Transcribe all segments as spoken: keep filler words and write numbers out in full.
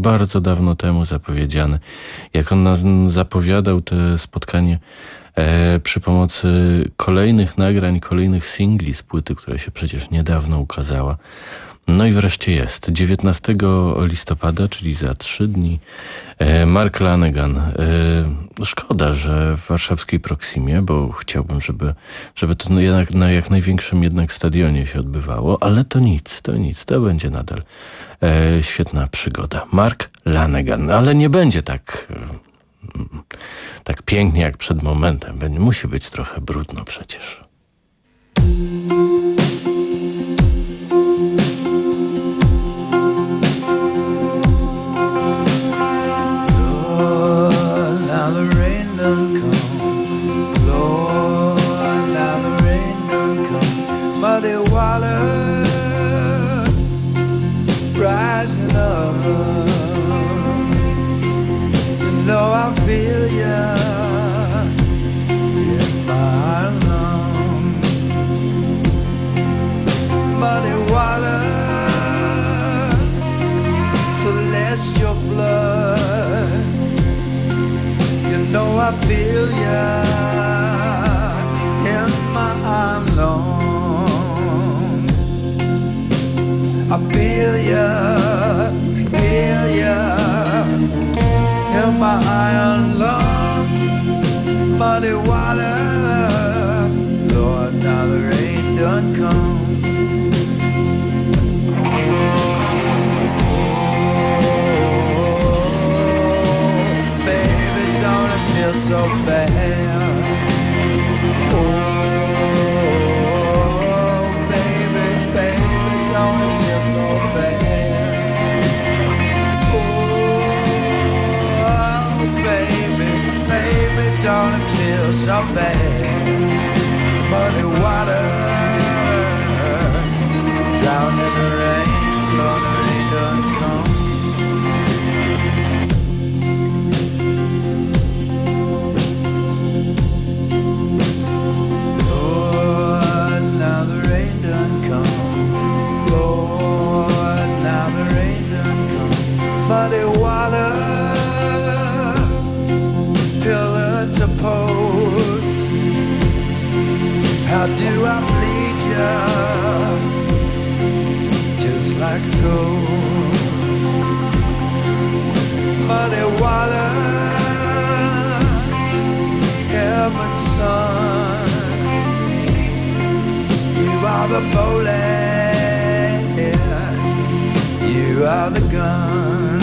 bardzo dawno temu zapowiedziany. Jak on nas zapowiadał to spotkanie e, przy pomocy kolejnych nagrań, kolejnych singli z płyty, która się przecież niedawno ukazała. No i wreszcie jest. dziewiętnastego listopada, czyli za trzy dni, Mark Lanegan. Szkoda, że w warszawskiej Proximie, bo chciałbym, żeby, żeby to jednak, na jak największym jednak stadionie się odbywało, ale to nic, to nic, to będzie nadal świetna przygoda. Mark Lanegan, ale nie będzie tak, tak pięknie jak przed momentem. Musi być trochę brudno przecież. I feel ya in my lungs. I feel ya, feel ya in my iron lungs. Muddy water, Lord, now the rain done come. So bad, oh baby, baby, don't it feel so bad? Oh baby, baby, don't it feel so bad? Muddy water, drowned in the rain, Lord, the rain done come. Muddy water, pillar to post. How do I bleed ya? Just like a ghost. Muddy water, heaven's son. You are the bullet, you are the gun.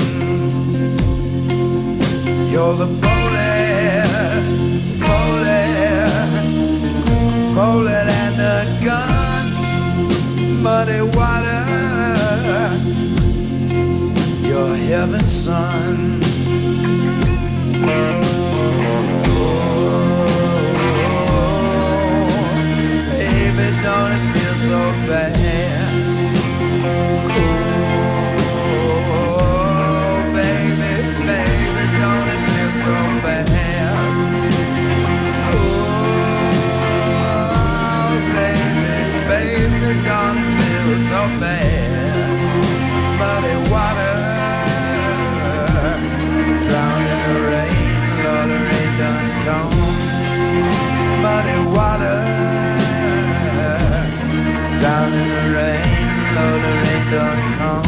You're the bullet, bullet, bullet and the gun. Muddy water, you're heaven's son. Oh, baby, don't it feel so bad? Darling, feels so bad. Muddy water, drowned in the rain, Lord, the rain done come. Muddy water, drowned in the rain, Lord, the rain done come.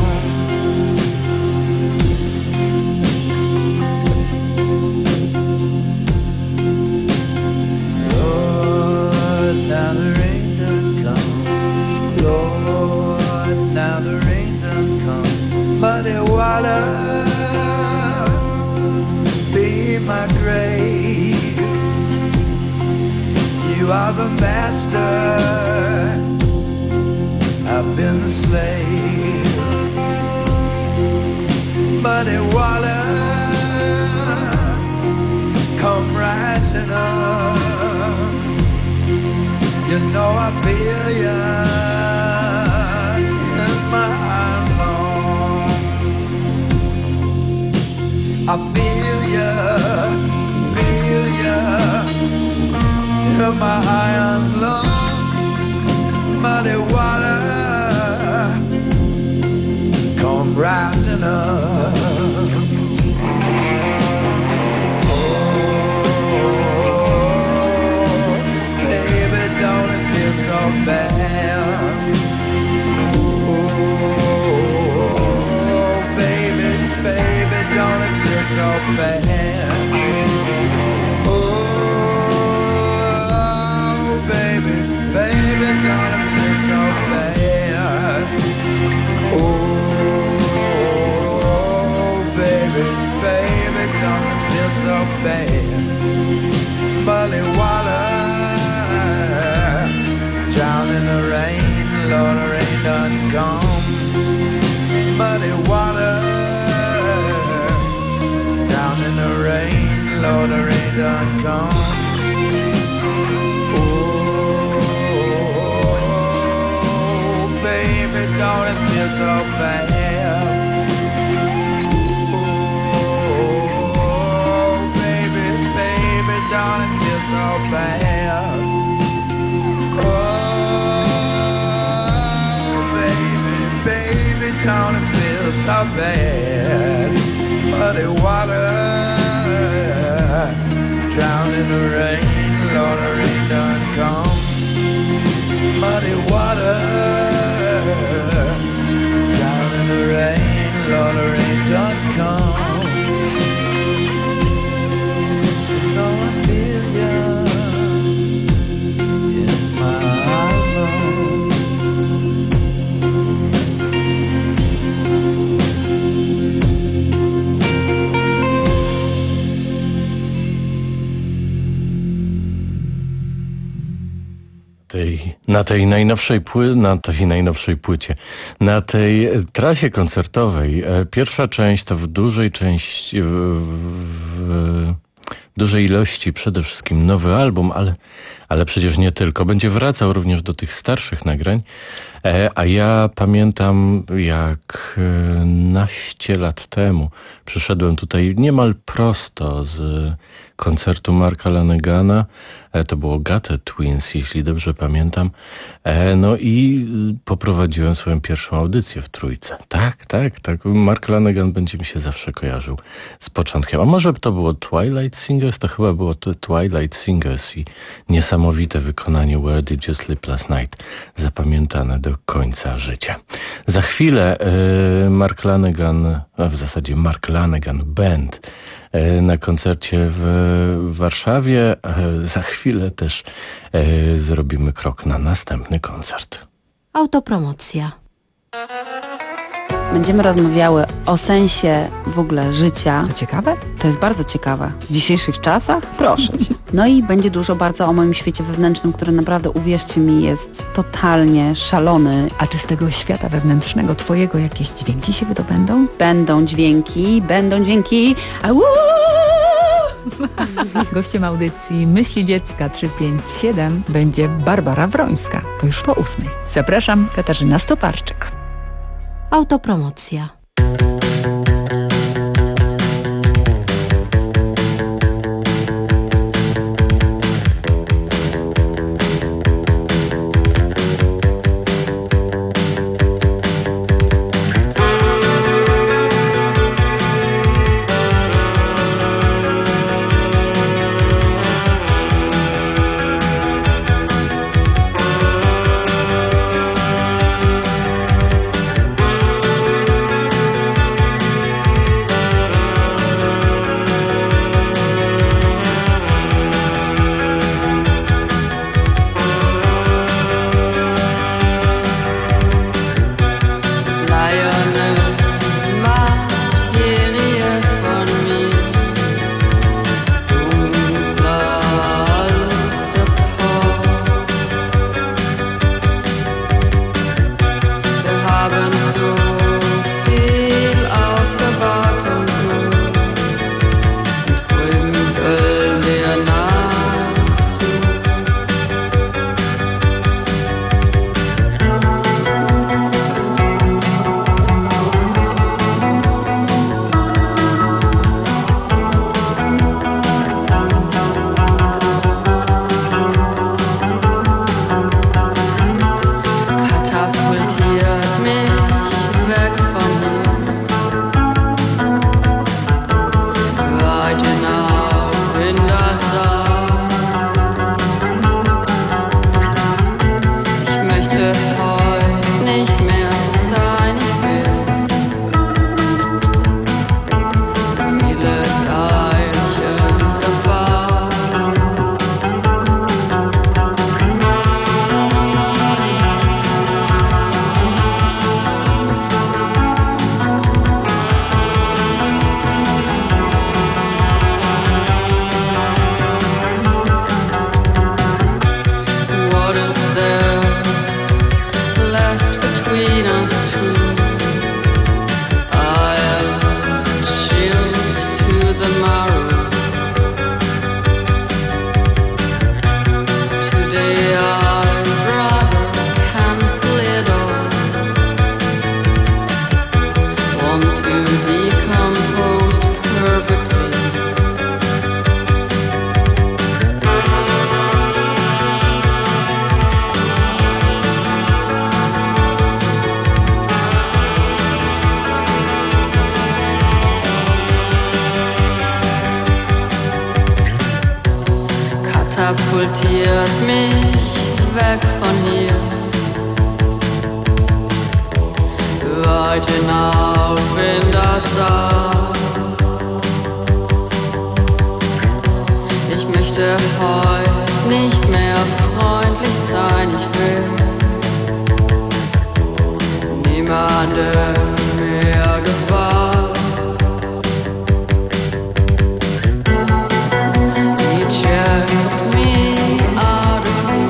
Lord, now the rain done come. Lord, now the rain done come. Muddy water, be my grave. You are the master, I've been the slave. Muddy water, come rising up. You know I feel ya. I feel ya, feel ya in my iron lung. Muddy water, come rising up. bad. Oh, baby, baby, don't it feel so bad. Oh, baby, baby, don't it feel so bad. Muddy water, drown in the rain, Lord, the rain done come. Muddy water, down in the rain, Lord, the rain done come. Oh, baby, don't it feel so bad. Oh, baby, baby, don't it feel so bad. Oh, baby, baby, don't it feel so bad. Muddy water, drown in the rain, Lord, the rain done come. Muddy water, drown in the rain, Lord, the rain done come. No, I feel ya in my lungs. Tej, na tej najnowszej pły, na tej najnowszej płycie, na tej trasie koncertowej. Pierwsza część to w dużej części, w, w, w dużej ilości przede wszystkim nowy album, ale, ale przecież nie tylko. Będzie wracał również do tych starszych nagrań. A ja pamiętam, jak naście lat temu przyszedłem tutaj niemal prosto z koncertu Marka Lanegana. To było Gatte Twins, jeśli dobrze pamiętam. No i poprowadziłem swoją pierwszą audycję w Trójce. Tak, tak, tak. Mark Lanegan będzie mi się zawsze kojarzył z początkiem. A może to było Twilight Singers? To chyba było to Twilight Singers i niesamowite wykonanie Where Did You Sleep Last Night? Zapamiętane do końca życia. Za chwilę Mark Lanegan, a w zasadzie Mark Lanegan Band na koncercie w Warszawie. Za chwilę też zrobimy krok na następny koncert. Autopromocja. Będziemy rozmawiały o sensie w ogóle życia. To ciekawe? To jest bardzo ciekawe. W dzisiejszych czasach? Proszę cię. No i będzie dużo bardzo o moim świecie wewnętrznym, który naprawdę, uwierzcie mi, jest totalnie szalony. A czy z tego świata wewnętrznego twojego jakieś dźwięki się wydobędą? Będą dźwięki, będą dźwięki. Au! Gościem audycji Myśli Dziecka trzysta pięćdziesiąt siedem będzie Barbara Wrońska. To już po ósmej. Zapraszam, Katarzyna Stoparczyk. Autopromocja. katapultiert mich weg von hier, weit hinauf in das All. Ich möchte heute nicht mehr freundlich sein, ich will niemandem mehr gefallen. You checked me out of me,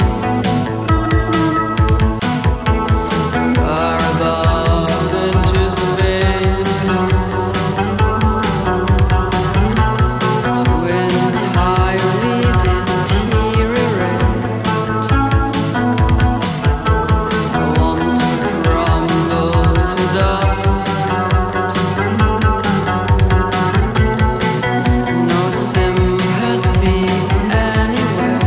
far above into space, to entirely deteriorate. I want to crumble to dust. No sympathy anywhere,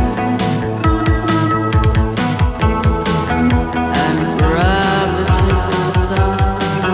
and gravity sucks.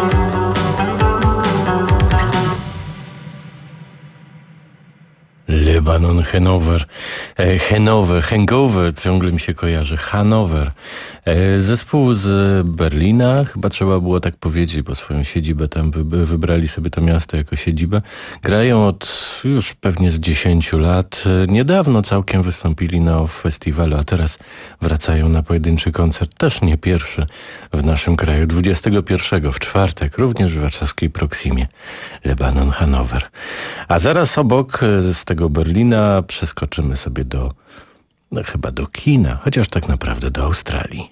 Lebanon, Hanover, e, Hanover, Hangover, ciągle mi się kojarzy, Hanover. E, zespół z Berlina, chyba trzeba było tak powiedzieć, bo swoją siedzibę tam wy, wybrali sobie to miasto jako siedzibę. Grają od już pewnie z dziesięciu lat. E, niedawno całkiem wystąpili na festiwalu, a teraz wracają na pojedynczy koncert, też nie pierwszy w naszym kraju, dwudziestego pierwszego w czwartek, również w warszawskiej Proximie. Lebanon, Hanover. A zaraz obok e, z tego Berlina przeskoczymy sobie do, no chyba do kina, chociaż tak naprawdę do Australii.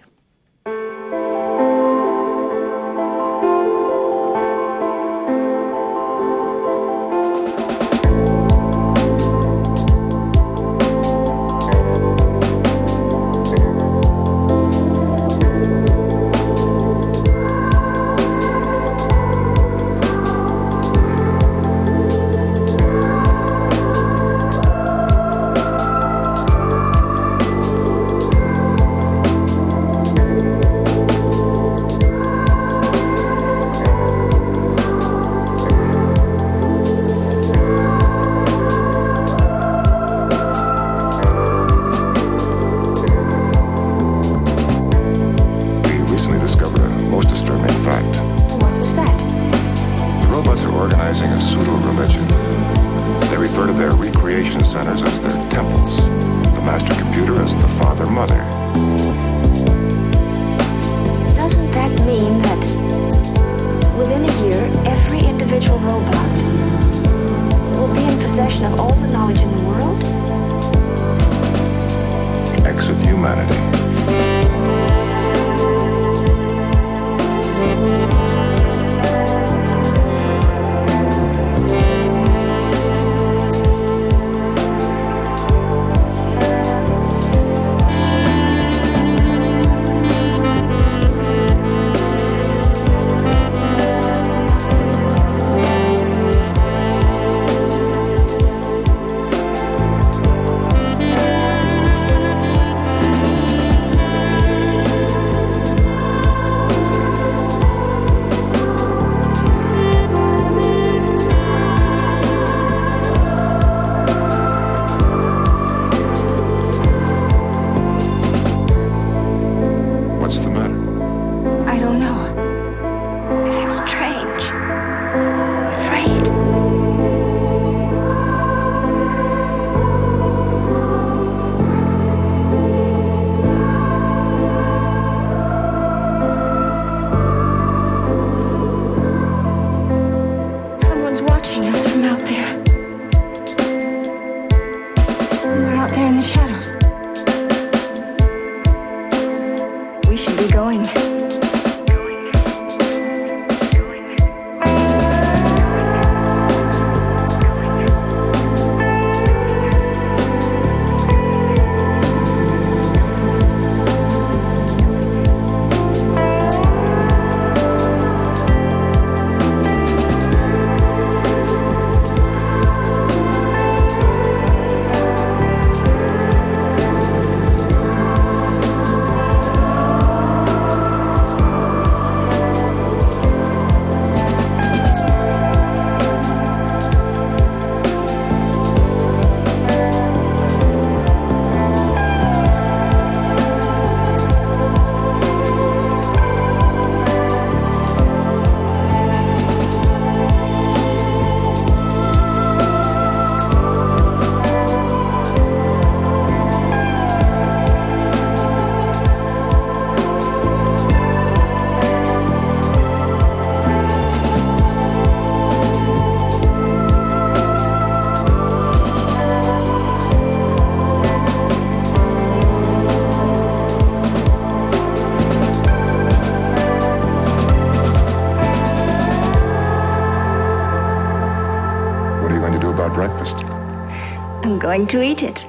What are you going to do about breakfast? I'm going to eat it.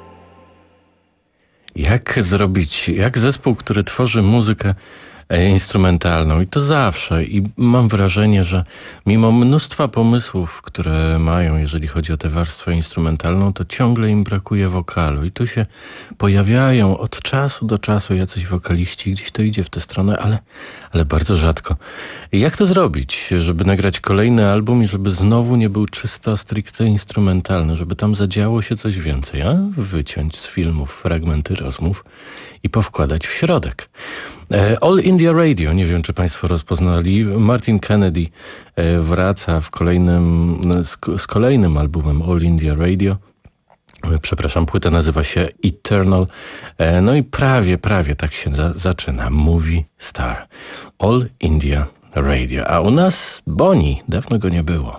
Jak zrobić, jak zespół, który tworzy muzykę instrumentalną i to zawsze i mam wrażenie, że mimo mnóstwa pomysłów, które mają, jeżeli chodzi o tę warstwę instrumentalną, to ciągle im brakuje wokalu i tu się pojawiają od czasu do czasu jacyś wokaliści, gdzieś to idzie w tę stronę, ale, ale bardzo rzadko. I jak to zrobić, żeby nagrać kolejny album i żeby znowu nie był czysto stricte instrumentalny, żeby tam zadziało się coś więcej, a wyciąć z filmów fragmenty rozmów i powkładać w środek. All India Radio, nie wiem czy Państwo rozpoznali, Martin Kennedy wraca w kolejnym, z kolejnym albumem All India Radio. Przepraszam, płyta nazywa się Eternal. No i prawie, prawie tak się za, zaczyna. Movie Star. All India Radio. A u nas Bonnie, dawno go nie było.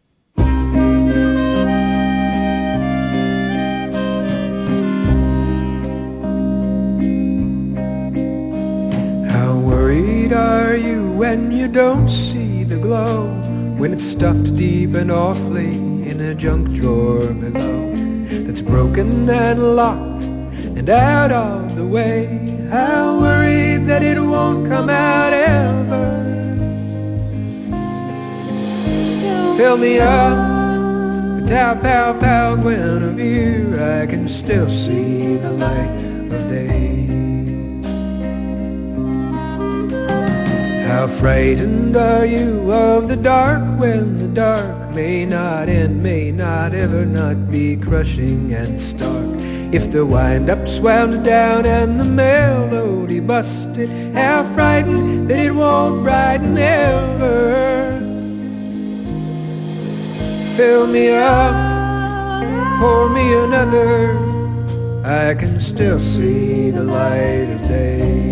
Are you when you don't see the glow, when it's stuffed deep and awfully in a junk drawer below, that's broken and locked and out of the way? How worried that it won't come out ever. Fill me up, pow pow pow Guinevere, I can still see the light of day. How frightened are you of the dark when the dark may not end, may not ever not be crushing and stark? If the wind-up's wound down and the melody busted, how frightened that it won't brighten ever. Fill me up, pour me another, I can still see the light of day.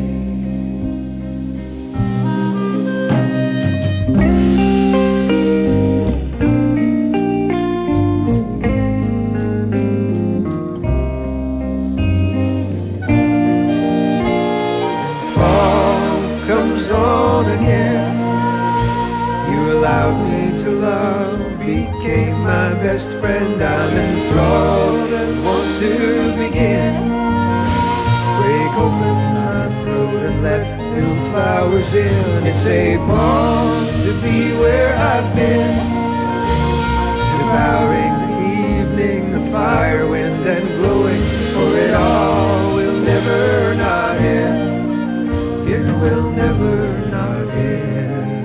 On again, you allowed me to love, became my best friend. I'm enthralled and want to begin. Break open my throat and let new flowers in. It's a bond to be where I've been, devouring the evening, the fire, wind and glowing, for it all will never not end. It will never not end.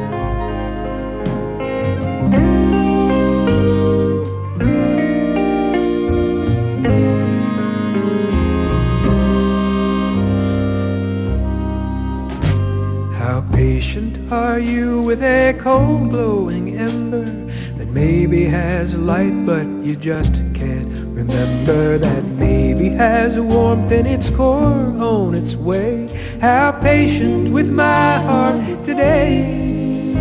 How patient are you with a cold glowing ember that maybe has light but you just can't remember, that maybe has a warmth in its core on its way? How patient with my heart today.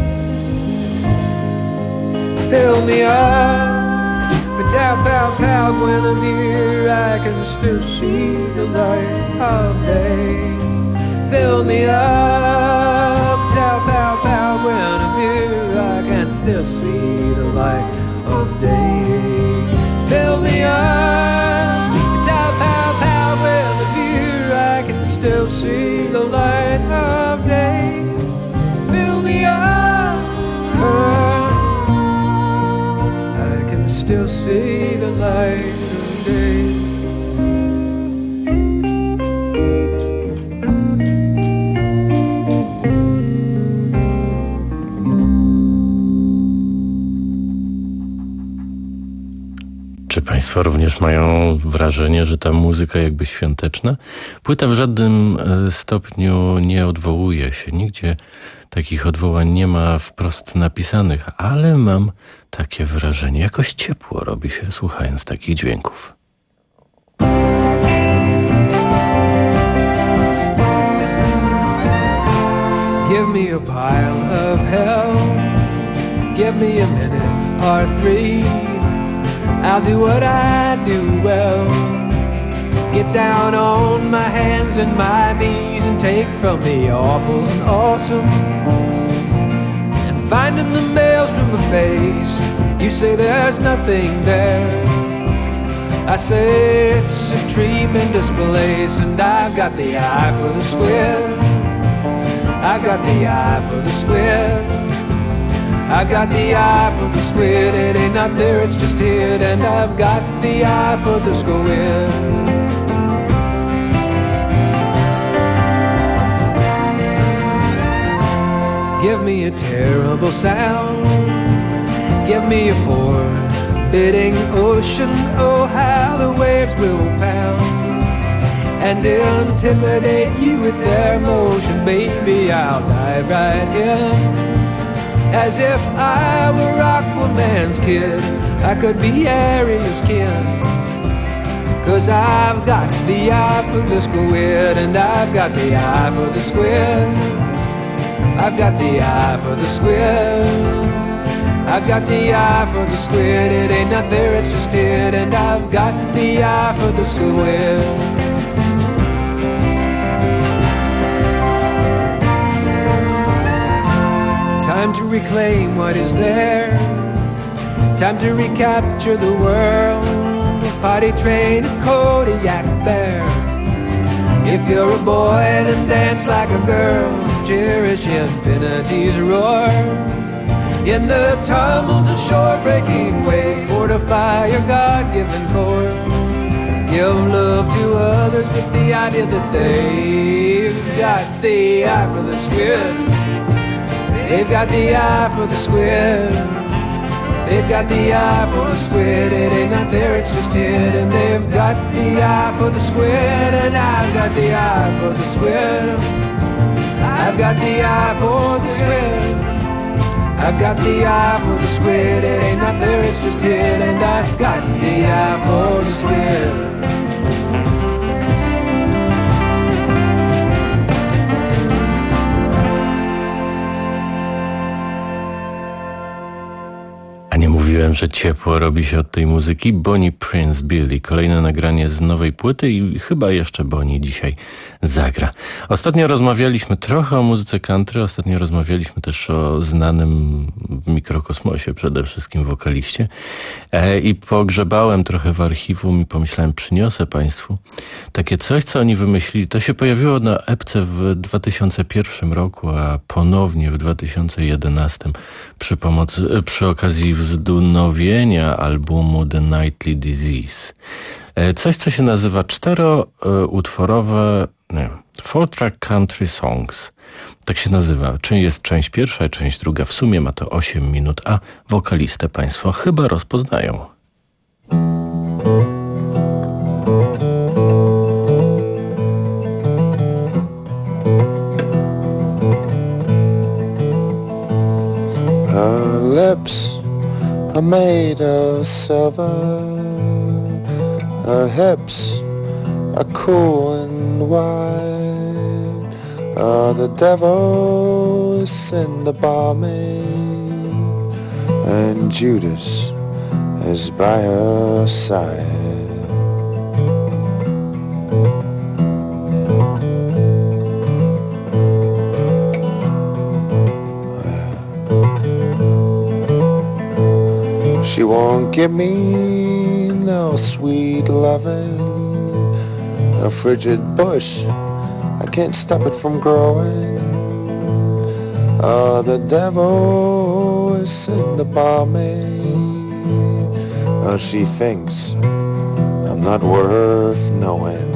Fill me up, pow pow pow Guinevere, I can still see the light of day. Fill me up, pow pow pow Guinevere, I can still see the light of day. Fill me up, pow pow pow Guinevere, I can still see the light of day. Fill me up, I can still see the light of day. Czy Państwo również mają wrażenie, że ta muzyka jakby świąteczna? Płyta w żadnym stopniu nie odwołuje się. Nigdzie takich odwołań nie ma wprost napisanych, ale mam takie wrażenie. Jakoś ciepło robi się słuchając takich dźwięków. Give me a pile of hell, give me a minute or three, I'll do what I do well. Get down on my hands and my knees and take from the awful and awesome, and find in the maelstrom a face You say there's nothing there. I say it's a tremendous place, and I've got the eye for the squid. I've got the eye for the squid. I've got the eye for the squid. It ain't not there, it's just hid. And I've got the eye for the squid. Give me a terrible sound. Give me a forbidding ocean. Oh, how the waves will pound and intimidate you with their motion. Baby, I'll dive right in as if I were Aquaman's kid. I could be Ariel's kid, 'cause I've got the eye for the squid. And I've got the eye for the squid. I've got the eye for the squid. I've got the eye for the squid. It ain't not there, it's just hid. And I've got the eye for the squid. Time to reclaim what is there. Time to recapture the world. Potty train a Kodiak bear. If you're a boy, then dance like a girl. Cherish infinity's roar. In the tumult of shore-breaking wave, fortify your God-given core. Give love to others with the idea that they've got the eye for the squid. They've got the eye for the squid. They've got the eye for the squid. It ain't not there, it's just hid. And they've got the eye for the squid. And I've got the eye for the squid. I've got the eye for the squid. I've got the eye for the squid. It ain't not there, it's just hid. And I've got the eye for the squid. Nie mówiłem, że ciepło robi się od tej muzyki. Bonnie Prince Billy. Kolejne nagranie z nowej płyty i chyba jeszcze Bonnie dzisiaj zagra. Ostatnio rozmawialiśmy trochę o muzyce country, ostatnio rozmawialiśmy też o znanym w mikrokosmosie przede wszystkim wokaliście e, i pogrzebałem trochę w archiwum i pomyślałem, przyniosę Państwu takie coś, co oni wymyślili. To się pojawiło na epce w dwa tysiące pierwszym roku, a ponownie w dwa tysiące jedenastym przy pomocy, przy okazji wznowienia albumu The Nightly Disease. Coś, co się nazywa czteroutworowe nie, Four Track Country Songs. Tak się nazywa. Czyli jest część pierwsza, część druga. W sumie ma to osiem minut, a wokalistę Państwo chyba rozpoznają. Her lips are made of silver. Her hips are cool and wide. Oh, the devil is in the barmaid, and Judas is by her side. She won't give me no sweet loving, a frigid bush, I can't stop it from growing. Oh, the devil is in the barmaid. Oh, she thinks I'm not worth knowing.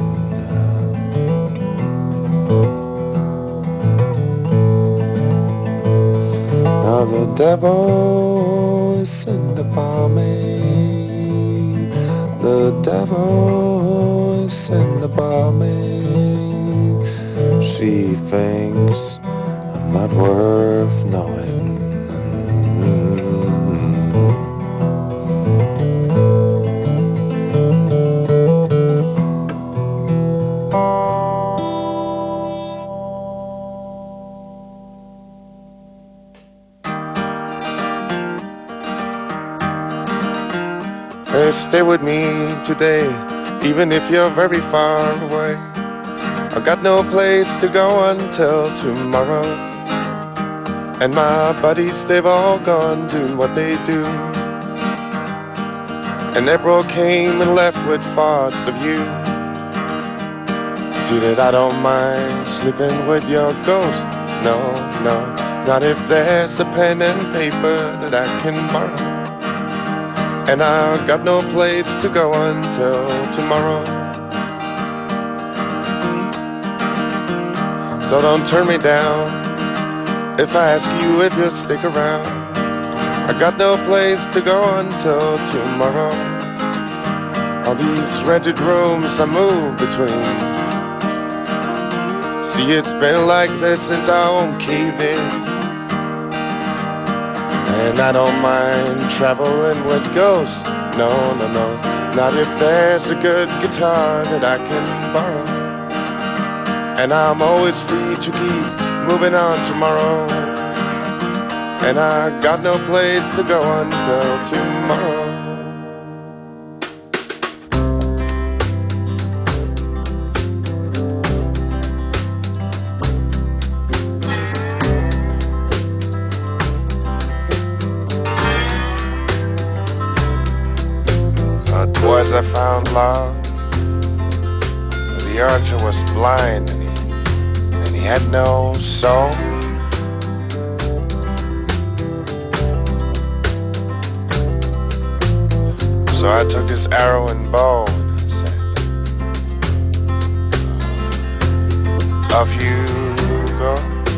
Now the devil is in the barmaid. The devil is in the barmaid. She thinks I'm not worth knowing. Hey, stay with me today, even if you're very far away. I've got no place to go until tomorrow, and my buddies, they've all gone doing what they do. And April came and left with thoughts of you. See that I don't mind sleeping with your ghost. No, no, not if there's a pen and paper that I can borrow. And I've got no place to go until tomorrow. So don't turn me down if I ask you if you'll stick around. I got no place to go until tomorrow. All these rented rooms I move between. See, it's been like this since I own cave-in. And I don't mind traveling with ghosts. No, no, no, not if there's a good guitar that I can borrow. And I'm always free to keep moving on tomorrow. And I got no place to go until tomorrow. Uh, twice I found love. The archer was blind and he, and he had no soul. So I took his arrow and bow and I said, off you go.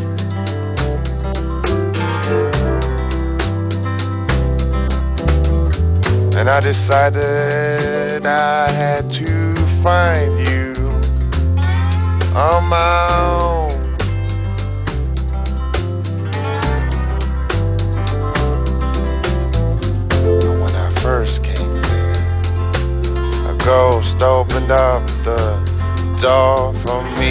And I decided I had to find you on my own. When I first came, ghost opened up the door for me.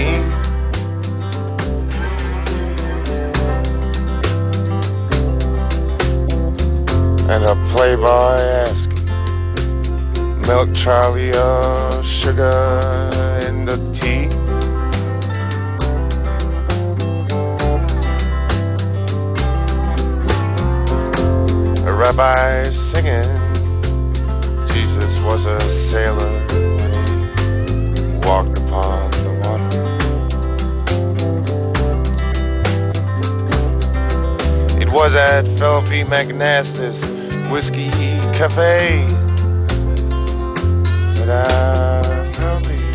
And a playboy asked, milk Charlie or sugar in the tea? A rabbi singing, Jesus was a sailor when he walked upon the water. It was at Filthy McNasty's Whiskey Cafe that I found thee.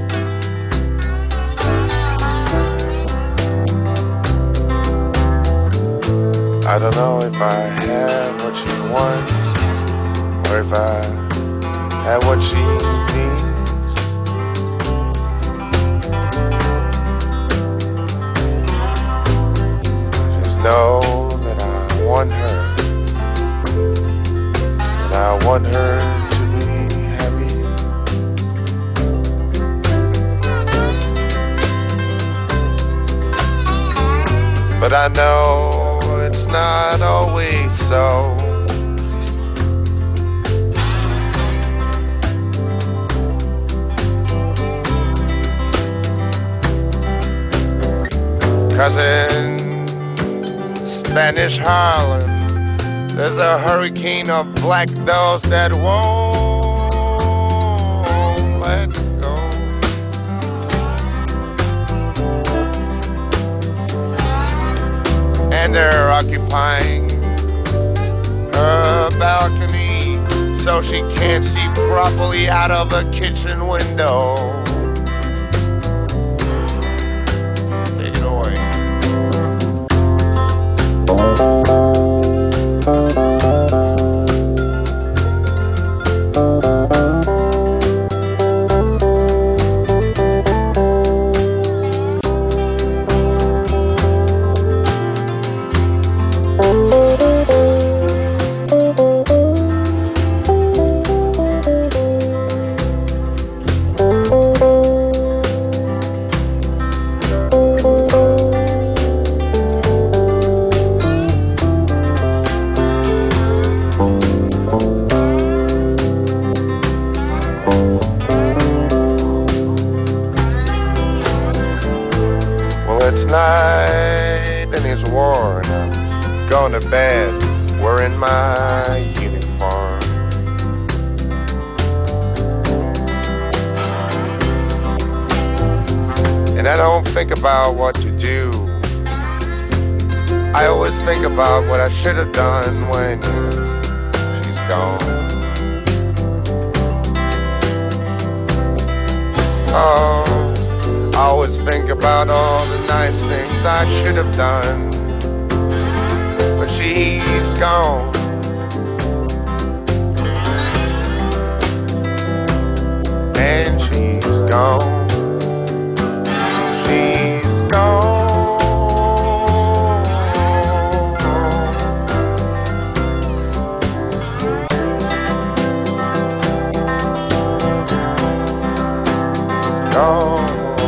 I don't know if I had what she wants or if I had what she needs. Just know that I want her, and I want her to be happy. But I know it's not always so. Cause in Spanish Harlem, there's a hurricane of black dogs that won't let go. And they're occupying her balcony so she can't see properly out of the kitchen window. It's night and it's war and I'm going to bed wearing my uniform. And I don't think about what to do. I always think about what I should have done when she's gone. Oh, I always think about all the nice things I should have done, but she's gone. And she's gone. She's gone. Gone.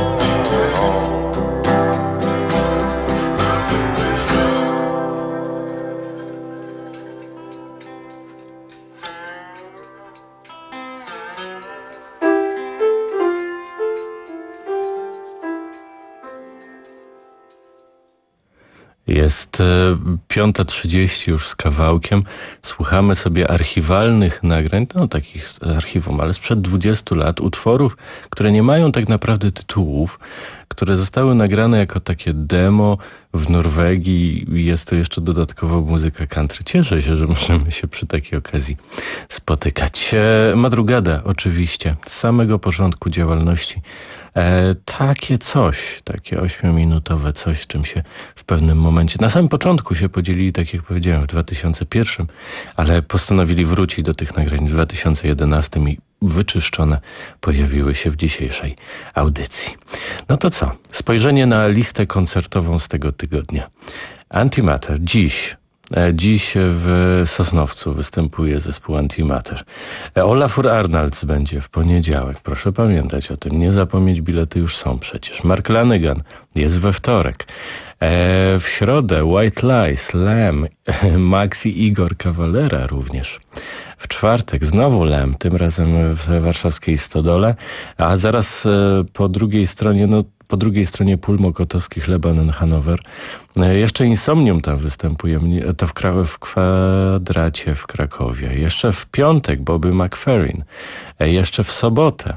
Jest piąta trzydzieści już z kawałkiem. Słuchamy sobie archiwalnych nagrań, no takich archiwum, ale sprzed dwudziestu lat, utworów, które nie mają tak naprawdę tytułów, które zostały nagrane jako takie demo w Norwegii i jest to jeszcze dodatkowo muzyka country. Cieszę się, że możemy się przy takiej okazji spotykać. Madrugada oczywiście, z samego początku działalności. E, takie coś, takie ośmiominutowe coś, czym się w pewnym momencie, na samym początku się podzielili, tak jak powiedziałem, w dwa tysiące pierwszym, ale postanowili wrócić do tych nagrań w dwa tysiące jedenastym i wyczyszczone pojawiły się w dzisiejszej audycji. No to co? Spojrzenie na listę koncertową z tego tygodnia. Antimatter dziś. Dziś w Sosnowcu występuje zespół Antimatter. Olafur Arnalds będzie w poniedziałek. Proszę pamiętać o tym. Nie zapomnieć, bilety już są przecież. Mark Lanegan jest we wtorek. W środę White Lies, Lamb, Max i Igor Cavalera również. W czwartek znowu Lamb, tym razem w warszawskiej Stodole, a zaraz po drugiej stronie, no po drugiej stronie pól mokotowskich Lebanon, Hanower. Jeszcze Insomnium tam występuje, to w, Kra- w Kwadracie w Krakowie. Jeszcze w piątek Bobby McFerrin. Jeszcze w sobotę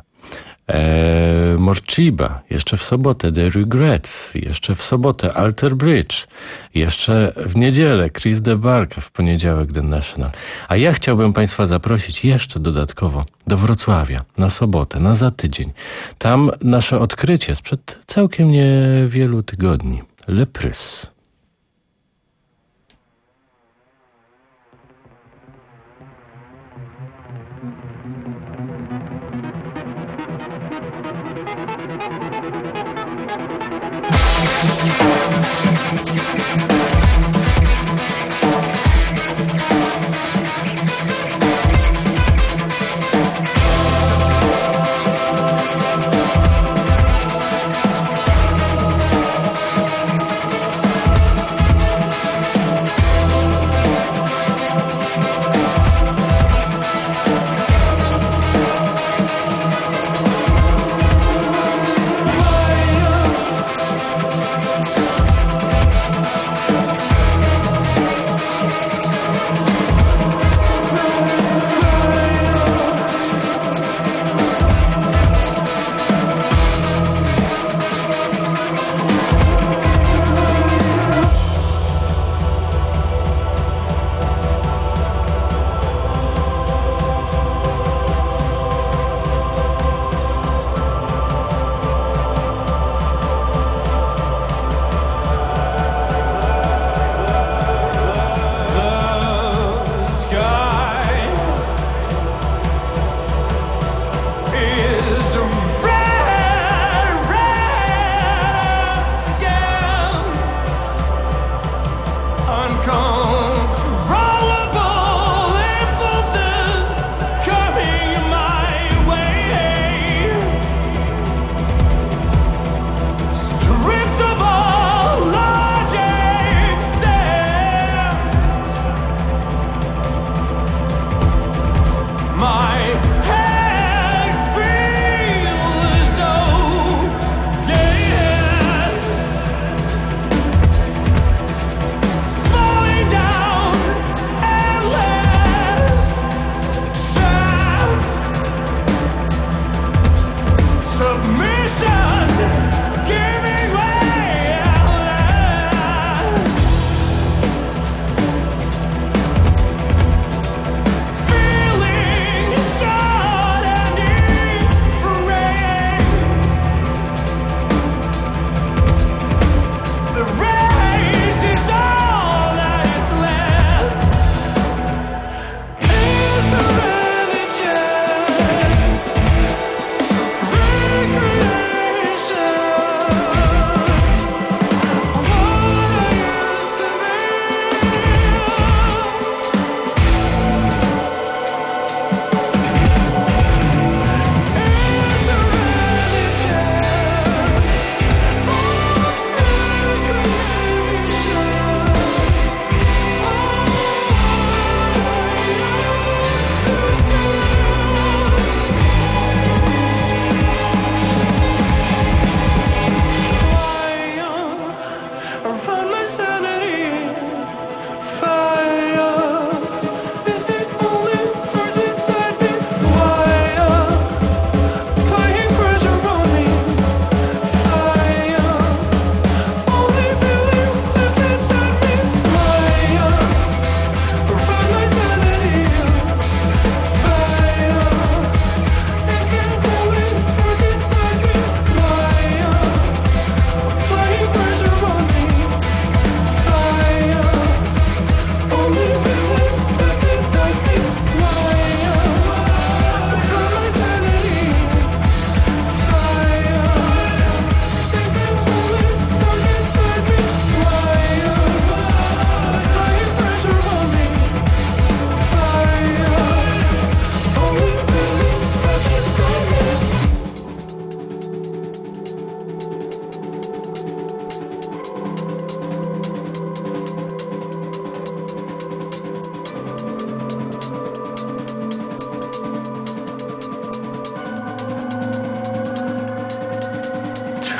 e, Morchiba. Jeszcze w sobotę The Regrets. Jeszcze w sobotę Alter Bridge. Jeszcze w niedzielę Chris DeBarca, w poniedziałek The National. A ja chciałbym Państwa zaprosić jeszcze dodatkowo do Wrocławia na sobotę, na za tydzień. Tam nasze odkrycie sprzed całkiem niewielu tygodni. Le Prys.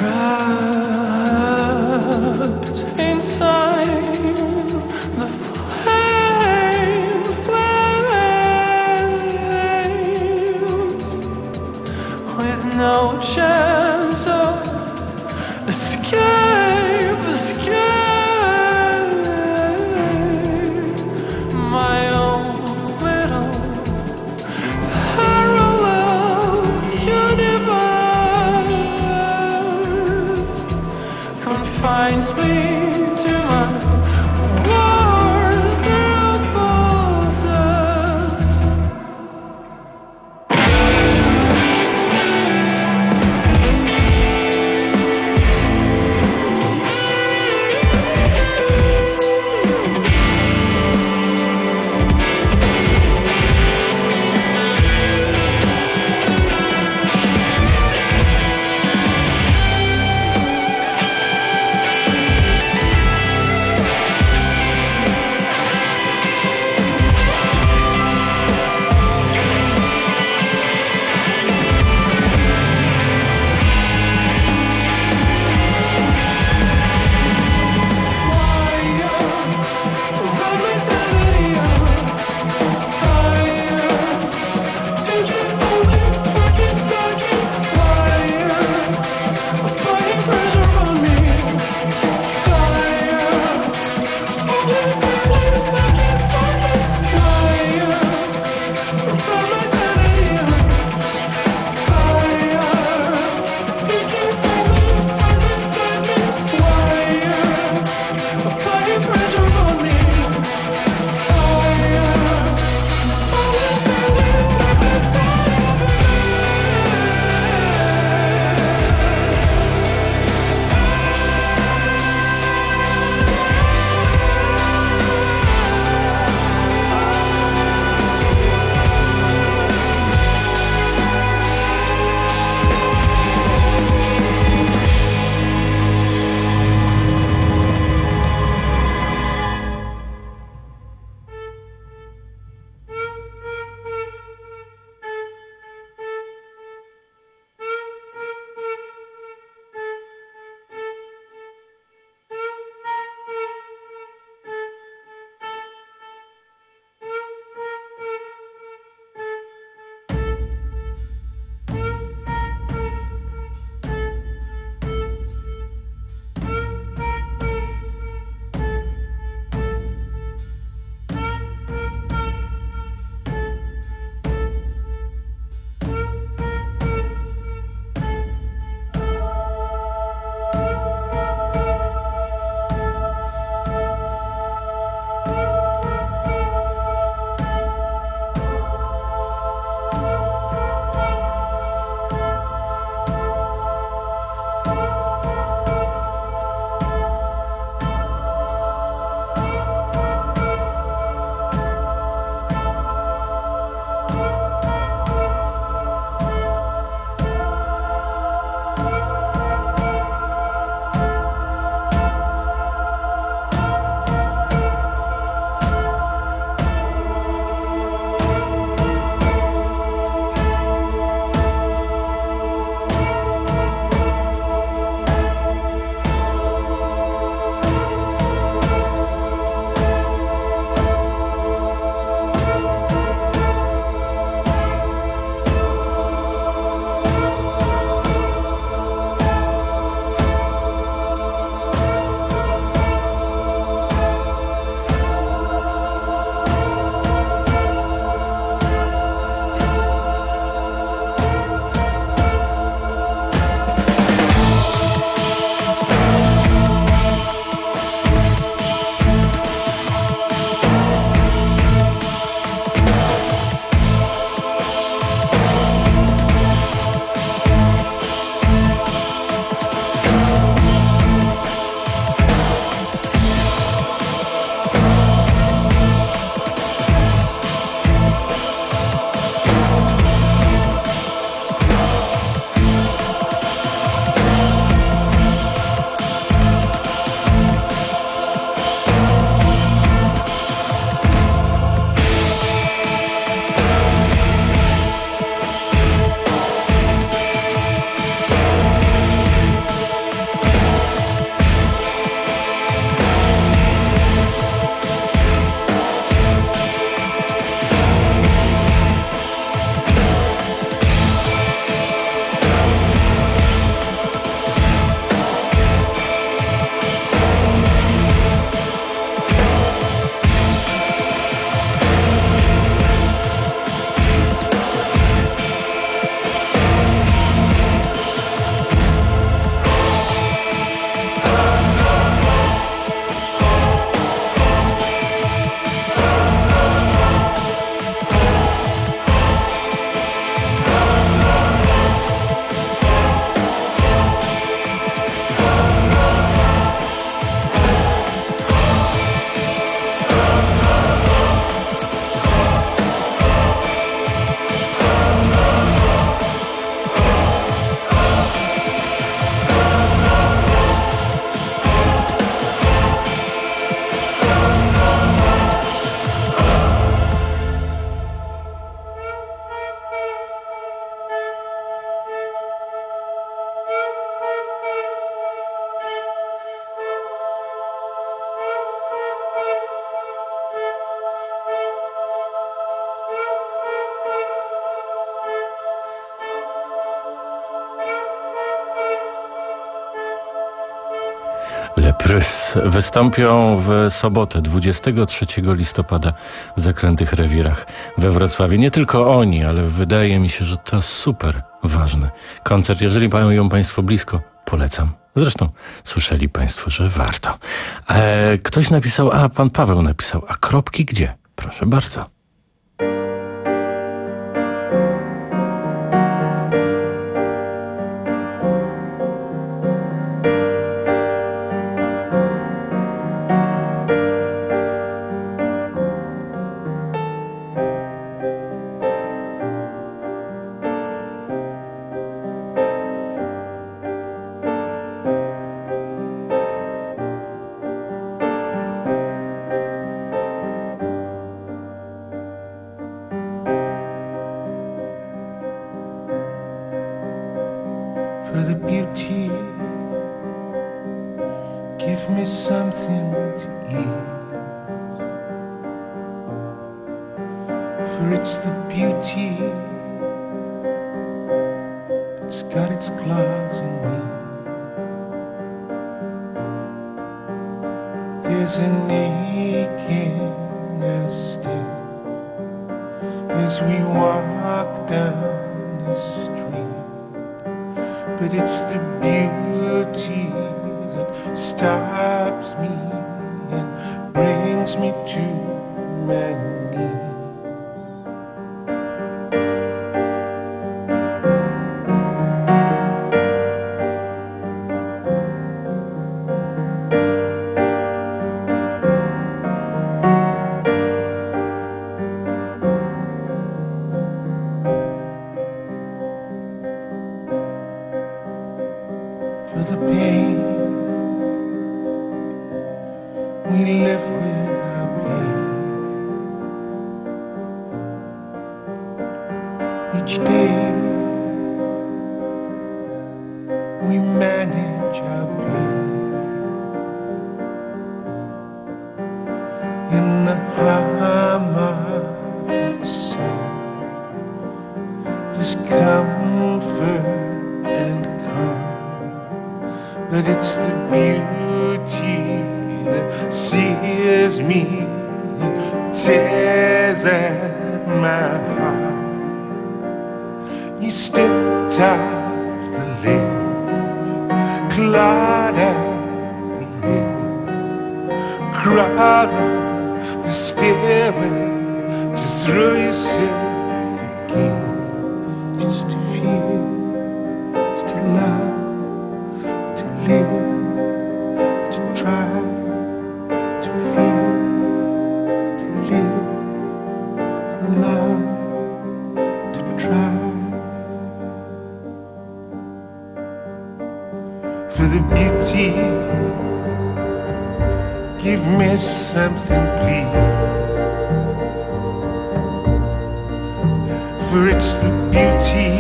trapped inside the flame, flames, with no chance of escape, escape. My own little parallel universe confines me to my worst impulses. Le Prus wystąpią w sobotę, dwudziestego trzeciego listopada w Zaklętych Rewirach we Wrocławiu. Nie tylko oni, ale wydaje mi się, że to super ważny koncert. Jeżeli mają Państwo blisko, polecam. Zresztą słyszeli Państwo, że warto. E, ktoś napisał, a pan Paweł napisał, a kropki gdzie? Proszę bardzo. For the beauty, give me something to eat. For it's the beauty that's got its claws in me. There's an aching as still as we walk down the street. But it's the beauty that stops me and brings me to my knees. For the pain we live without pain. Each day we manage our pain in the harmonic soul. There's comfort and calm. But it's the beauty that sears me and tears at my heart. You stepped off the ledge, clawed out the edge, crawled up the stairway to throw yourself again, just to feel, just to love. Live, to try, to feel, to live, to love, to try. For the beauty, give me something, please. For it's the beauty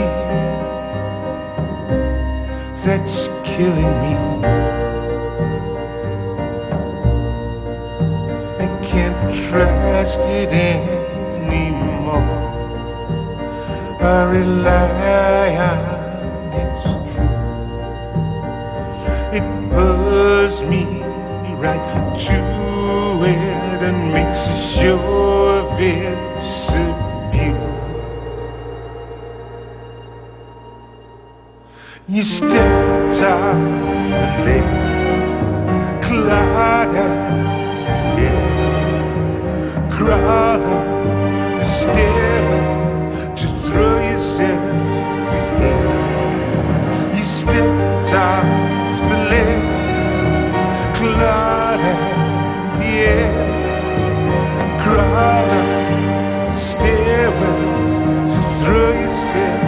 that's killing me. I can't trust it anymore. I rely on its truth. It pulls me right to it and makes a show of its abuse. You stepped off the ledge, clawed out the edge, crawled up the stairway to throw yourself again. You stepped off the ledge, clawed out the edge, crawled up the stairway to throw yourself.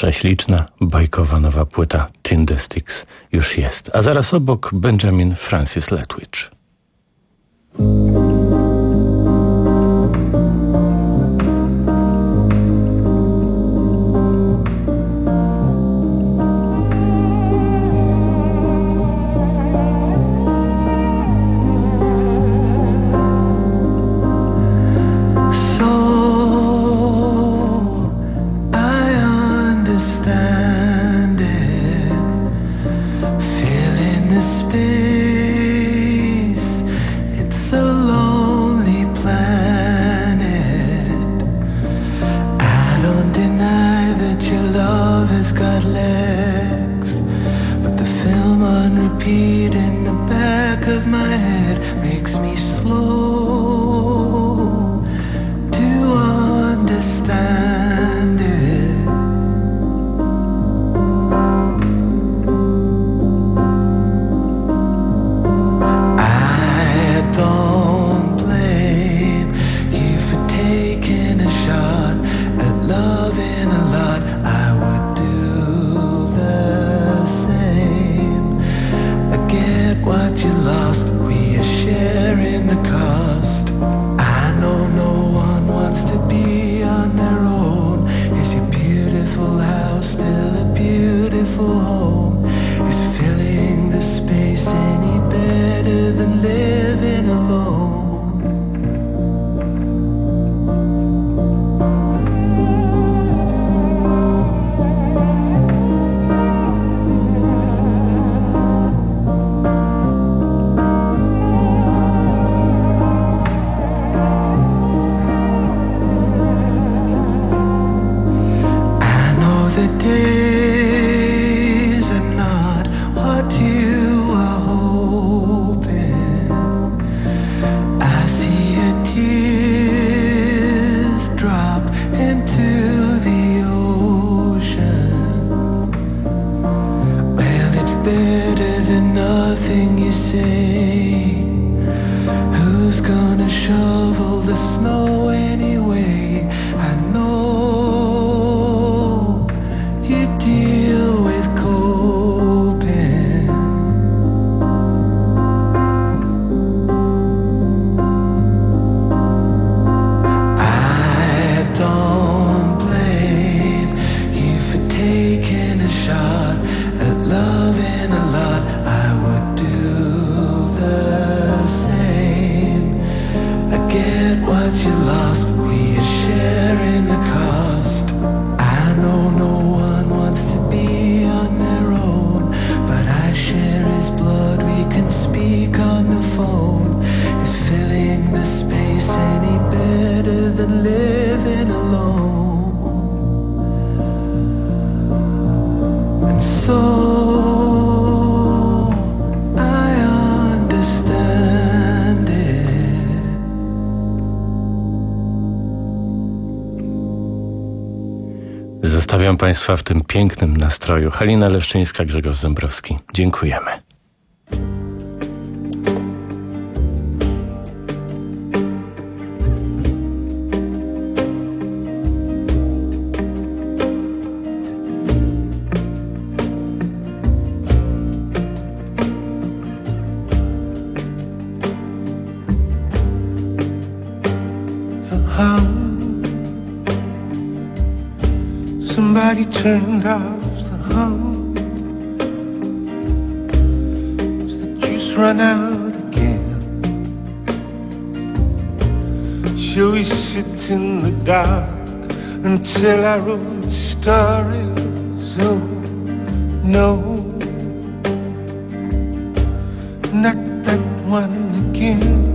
Prześliczna, bajkowa nowa płyta Tindersticks już jest. A zaraz obok Benjamin Francis Letwich. Zostawiam Państwa w tym pięknym nastroju. Halina Leszczyńska, Grzegorz Zembrowski. Dziękujemy. Somebody turned off the hum. Has the juice run out again? Shall we sit in the dark until our old stories? Oh, no, not that one again.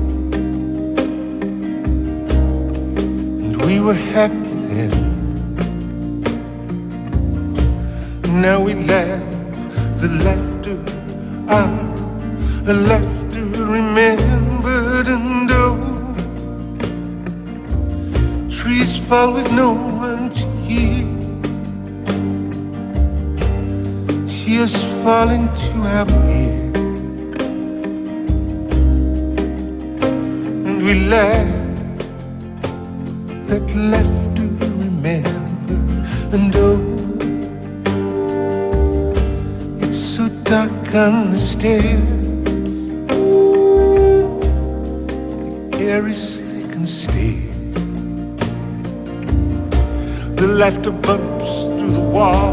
And we were happy then. Now we laugh, the laughter, ah, the laughter remembered, and oh, trees fall with no one to hear, tears fall into our ear, and we laugh, that laughter remembered, and oh, dark on the stair. The air is thick and stale. The laughter bumps through the wall.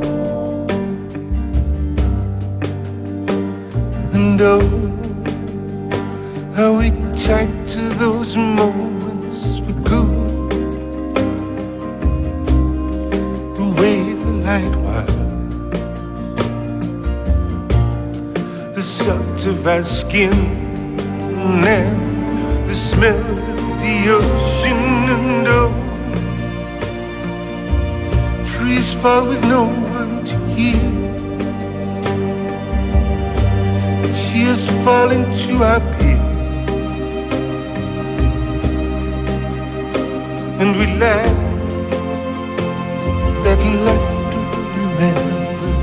And oh, how we tight to those moments for good. The way the light was, the salt of our skin, and the smell of the ocean. And oh, trees fall with no one to hear. Tears fall into our beer, and we laugh that laughter remembers.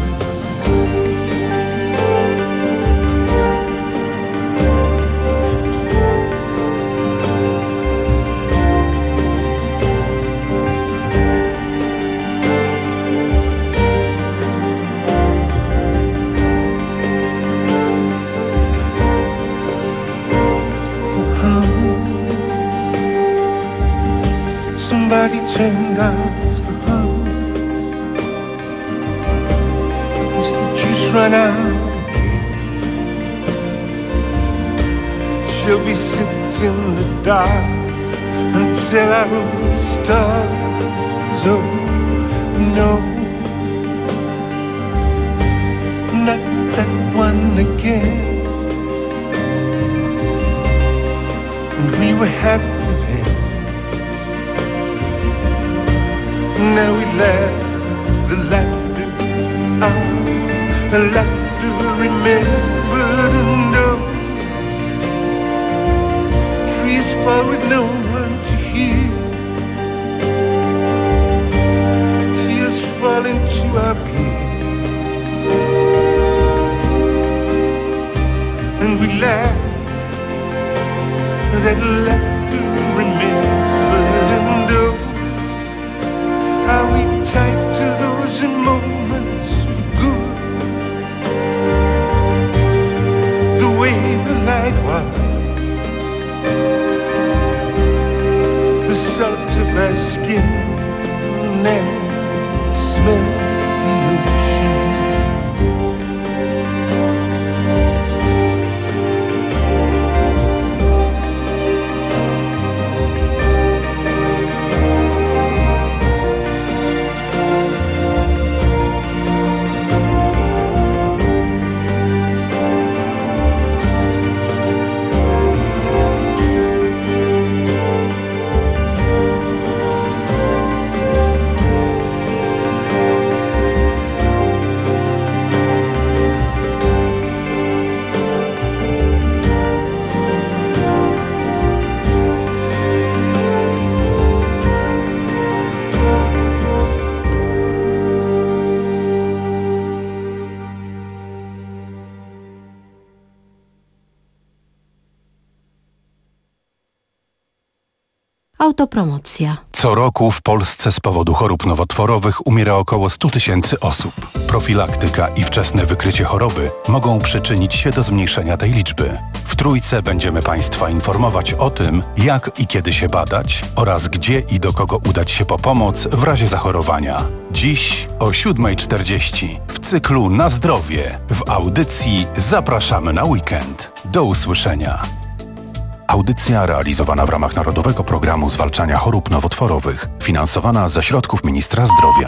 Somebody turned off the hose. Is the juice run out again? Shall we sit in the dark until our stars? Oh no, not that one again. And we were happy. Now we laugh the laughter, ah, the laughter remembered. And oh, trees fall with no one to hear. Tears fall into our beer, and we laugh that laughter remembered. And oh, how we tight to those moments for good. The way the light was, the salt of our skin, and the smell of the ocean. Autopromocja. Co roku w Polsce z powodu chorób nowotworowych umiera około stu tysięcy osób. Profilaktyka i wczesne wykrycie choroby mogą przyczynić się do zmniejszenia tej liczby. W Trójce będziemy Państwa informować o tym, jak i kiedy się badać oraz gdzie i do kogo udać się po pomoc w razie zachorowania. Dziś o siódma czterdzieści w cyklu Na zdrowie w audycji Zapraszamy na weekend. Do usłyszenia. Audycja realizowana w ramach Narodowego Programu Zwalczania Chorób Nowotworowych, finansowana ze środków Ministra Zdrowia.